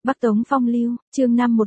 Bắc Tống Phong Lưu, chương 5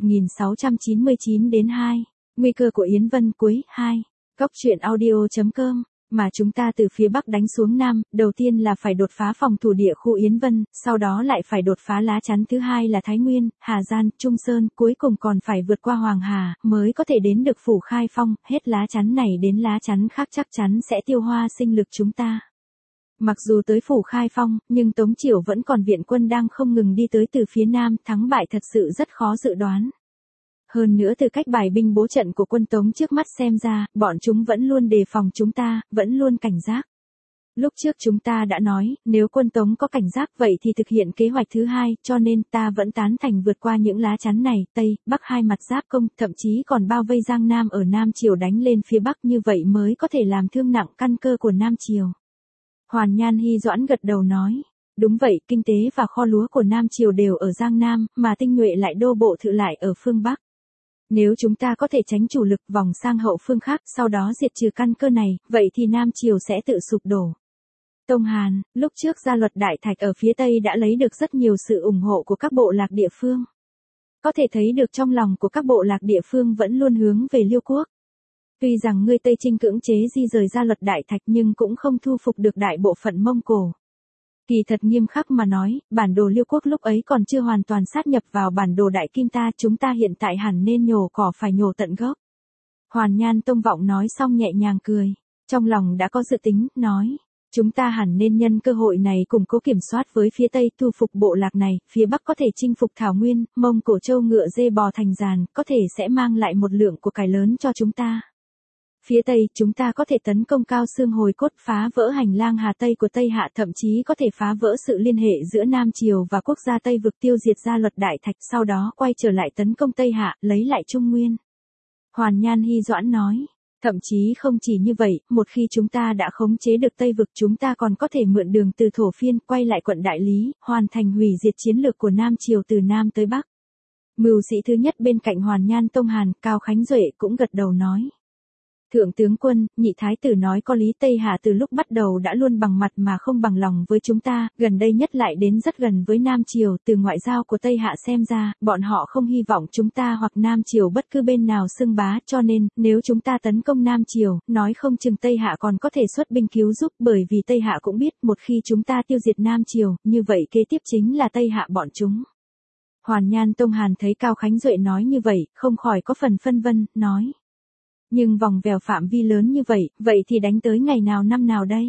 1699 đến 2. Nguy cơ của Yến Vân cuối 2. Góc truyện audio.com. Mà chúng ta từ phía Bắc đánh xuống Nam, đầu tiên là phải đột phá phòng thủ địa khu Yến Vân, sau đó lại phải đột phá lá chắn thứ hai là Thái Nguyên, Hà Giang, Trung Sơn, cuối cùng còn phải vượt qua Hoàng Hà, mới có thể đến được phủ Khai Phong, hết lá chắn này đến lá chắn khác chắc chắn sẽ tiêu hoa sinh lực chúng ta. Mặc dù tới phủ Khai Phong, nhưng Tống Triều vẫn còn viện quân đang không ngừng đi tới từ phía Nam, thắng bại thật sự rất khó dự đoán. Hơn nữa từ cách bài binh bố trận của quân Tống trước mắt xem ra, bọn chúng vẫn luôn đề phòng chúng ta, vẫn luôn cảnh giác. Lúc trước chúng ta đã nói, nếu quân Tống có cảnh giác vậy thì thực hiện kế hoạch thứ hai, cho nên ta vẫn tán thành vượt qua những lá chắn này, Tây, Bắc hai mặt giáp công, thậm chí còn bao vây Giang Nam ở Nam Triều đánh lên phía Bắc như vậy mới có thể làm thương nặng căn cơ của Nam Triều. Hoàn Nhan Hy Doãn gật đầu nói. Đúng vậy, kinh tế và kho lúa của Nam Triều đều ở Giang Nam, mà tinh nhuệ lại đô bộ thự lại ở phương Bắc. Nếu chúng ta có thể tránh chủ lực vòng sang hậu phương khác, sau đó diệt trừ căn cơ này, vậy thì Nam Triều sẽ tự sụp đổ. Tông Hàn, lúc trước Gia Luật Đại Thạch ở phía Tây đã lấy được rất nhiều sự ủng hộ của các bộ lạc địa phương. Có thể thấy được trong lòng của các bộ lạc địa phương vẫn luôn hướng về Liêu Quốc. Tuy rằng ngươi Tây Trinh cưỡng chế di rời Gia Luật Đại Thạch nhưng cũng không thu phục được đại bộ phận Mông Cổ. Kỳ thật nghiêm khắc mà nói, bản đồ Liêu Quốc lúc ấy còn chưa hoàn toàn sát nhập vào bản đồ Đại Kim ta, chúng ta hiện tại hẳn nên nhổ cỏ phải nhổ tận gốc. Hoàn Nhan Tông Vọng nói xong nhẹ nhàng cười, trong lòng đã có dự tính, nói, chúng ta hẳn nên nhân cơ hội này củng cố kiểm soát với phía Tây thu phục bộ lạc này, phía Bắc có thể chinh phục Thảo Nguyên, Mông Cổ Châu ngựa dê bò thành giàn, có thể sẽ mang lại một lượng của cải lớn cho chúng ta. Phía Tây, chúng ta có thể tấn công Cao Xương Hồi Cốt, phá vỡ hành lang Hà Tây của Tây Hạ, thậm chí có thể phá vỡ sự liên hệ giữa Nam Triều và quốc gia Tây vực, tiêu diệt Gia Luật Đại Thạch, sau đó quay trở lại tấn công Tây Hạ, lấy lại Trung Nguyên. Hoàn Nhan Hy Doãn nói, thậm chí không chỉ như vậy, một khi chúng ta đã khống chế được Tây vực, chúng ta còn có thể mượn đường từ Thổ Phiên, quay lại quận Đại Lý, hoàn thành hủy diệt chiến lược của Nam Triều từ Nam tới Bắc. Mưu sĩ thứ nhất bên cạnh Hoàn Nhan Tông Hàn, Cao Khánh Duệ cũng gật đầu nói. Thượng tướng quân, nhị thái tử nói có lý, Tây Hạ từ lúc bắt đầu đã luôn bằng mặt mà không bằng lòng với chúng ta, gần đây nhất lại đến rất gần với Nam Triều, từ ngoại giao của Tây Hạ xem ra, bọn họ không hy vọng chúng ta hoặc Nam Triều bất cứ bên nào xưng bá, cho nên, nếu chúng ta tấn công Nam Triều, nói không chừng Tây Hạ còn có thể xuất binh cứu giúp, bởi vì Tây Hạ cũng biết, một khi chúng ta tiêu diệt Nam Triều, như vậy kế tiếp chính là Tây Hạ bọn chúng. Hoàn Nhan Tông Hàn thấy Cao Khánh Duệ nói như vậy, không khỏi có phần phân vân, nói. Nhưng vòng vèo phạm vi lớn như vậy thì đánh tới ngày nào năm nào đây?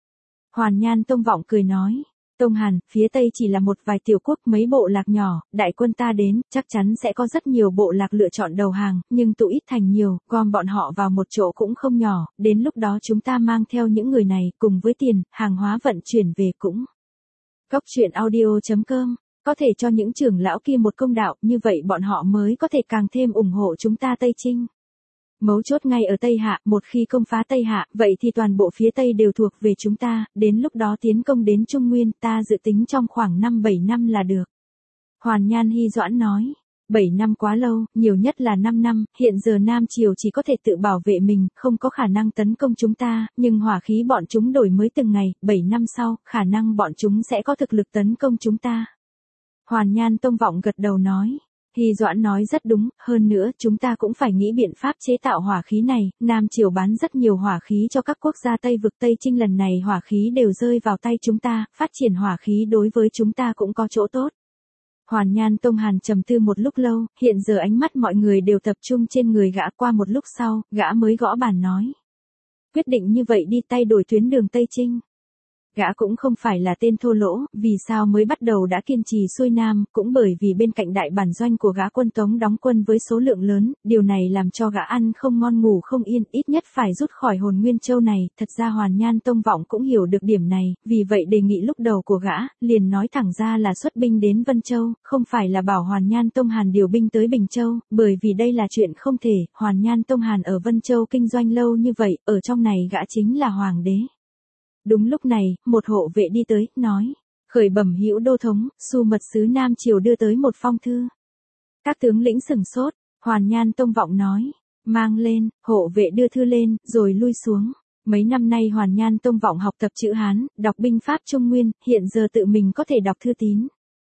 Hoàn Nhan Tông Vọng cười nói, Tông Hàn, phía Tây chỉ là một vài tiểu quốc, mấy bộ lạc nhỏ, đại quân ta đến, chắc chắn sẽ có rất nhiều bộ lạc lựa chọn đầu hàng, nhưng tụ ít thành nhiều, gom bọn họ vào một chỗ cũng không nhỏ, đến lúc đó chúng ta mang theo những người này, cùng với tiền, hàng hóa vận chuyển về cũng. Góc truyện audio.com, có thể cho những trưởng lão kia một công đạo, như vậy bọn họ mới có thể càng thêm ủng hộ chúng ta Tây Trinh. Mấu chốt ngay ở Tây Hạ, một khi công phá Tây Hạ, vậy thì toàn bộ phía Tây đều thuộc về chúng ta, đến lúc đó tiến công đến Trung Nguyên, ta dự tính trong khoảng 5-7 năm là được. Hoàn Nhan Hy Doãn nói, 7 năm quá lâu, nhiều nhất là 5 năm, hiện giờ Nam Triều chỉ có thể tự bảo vệ mình, không có khả năng tấn công chúng ta, nhưng hỏa khí bọn chúng đổi mới từng ngày, 7 năm sau, khả năng bọn chúng sẽ có thực lực tấn công chúng ta. Hoàn Nhan Tông Vọng gật đầu nói. Hy Doãn nói rất đúng, hơn nữa chúng ta cũng phải nghĩ biện pháp chế tạo hỏa khí này, Nam Triều bán rất nhiều hỏa khí cho các quốc gia Tây vực, Tây Trinh lần này hỏa khí đều rơi vào tay chúng ta, phát triển hỏa khí đối với chúng ta cũng có chỗ tốt. Hoàn Nhan Tông Hàn trầm tư một lúc lâu, hiện giờ ánh mắt mọi người đều tập trung trên người gã, qua một lúc sau, gã mới gõ bàn nói. Quyết định như vậy đi, thay đổi tuyến đường Tây Trinh. Gã cũng không phải là tên thô lỗ, vì sao mới bắt đầu đã kiên trì xuôi Nam, cũng bởi vì bên cạnh đại bản doanh của gã quân Tống đóng quân với số lượng lớn, điều này làm cho gã ăn không ngon ngủ không yên, ít nhất phải rút khỏi Hồn Nguyên Châu này, thật ra Hoàn Nhan Tông Vọng cũng hiểu được điểm này, vì vậy đề nghị lúc đầu của gã, liền nói thẳng ra là xuất binh đến Vân Châu, không phải là bảo Hoàn Nhan Tông Hàn điều binh tới Bình Châu, bởi vì đây là chuyện không thể, Hoàn Nhan Tông Hàn ở Vân Châu kinh doanh lâu như vậy, ở trong này gã chính là hoàng đế. Đúng lúc này, một hộ vệ đi tới, nói, khởi bẩm hữu đô thống, Xu mật sứ Nam Triều đưa tới một phong thư. Các tướng lĩnh sửng sốt, Hoàn Nhan Tông Vọng nói, mang lên, hộ vệ đưa thư lên, rồi lui xuống. Mấy năm nay Hoàn Nhan Tông Vọng học tập chữ Hán, đọc binh pháp Trung Nguyên, hiện giờ tự mình có thể đọc thư tín.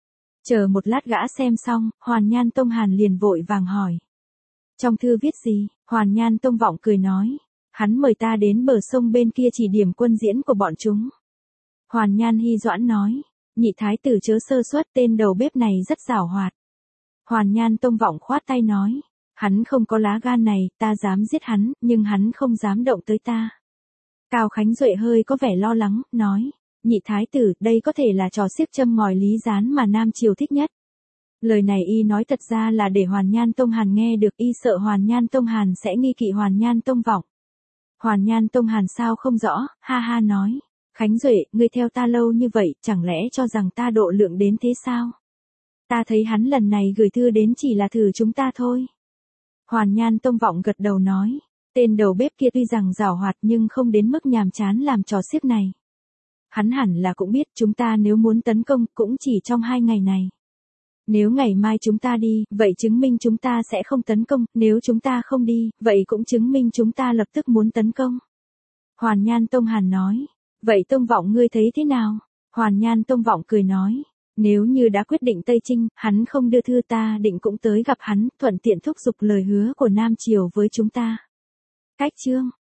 Chờ một lát gã xem xong, Hoàn Nhan Tông Hàn liền vội vàng hỏi. Trong thư viết gì? Hoàn Nhan Tông Vọng cười nói. Hắn mời ta đến bờ sông bên kia chỉ điểm quân diễn của bọn chúng. Hoàn Nhan Hy Doãn nói. Nhị thái tử chớ sơ suất, tên đầu bếp này rất giảo hoạt. Hoàn Nhan Tông Vọng khoát tay nói. Hắn không có lá gan này, ta dám giết hắn, nhưng hắn không dám động tới ta. Cao Khánh Duệ hơi có vẻ lo lắng, nói. Nhị thái tử, đây có thể là trò xiếc châm ngòi lý gián mà Nam Triều thích nhất. Lời này y nói thật ra là để Hoàn Nhan Tông Hàn nghe được, y sợ Hoàn Nhan Tông Hàn sẽ nghi kỵ Hoàn Nhan Tông Vọng. Hoàn Nhan Tông Hàn sao không rõ, ha ha nói. Khánh Duệ, ngươi theo ta lâu như vậy, chẳng lẽ cho rằng ta độ lượng đến thế sao? Ta thấy hắn lần này gửi thư đến chỉ là thử chúng ta thôi. Hoàn Nhan Tông Vọng gật đầu nói. Tên đầu bếp kia tuy rằng giảo hoạt nhưng không đến mức nhàm chán làm trò xiếc này. Hắn hẳn là cũng biết chúng ta nếu muốn tấn công cũng chỉ trong 2 ngày này. Nếu ngày mai chúng ta đi, vậy chứng minh chúng ta sẽ không tấn công, nếu chúng ta không đi, vậy cũng chứng minh chúng ta lập tức muốn tấn công. Hoàn Nhan Tông Hàn nói. Vậy Tông Vọng ngươi thấy thế nào? Hoàn Nhan Tông Vọng cười nói. Nếu như đã quyết định Tây Chinh, hắn không đưa thư ta định cũng tới gặp hắn, thuận tiện thúc giục lời hứa của Nam Triều với chúng ta. Cách chương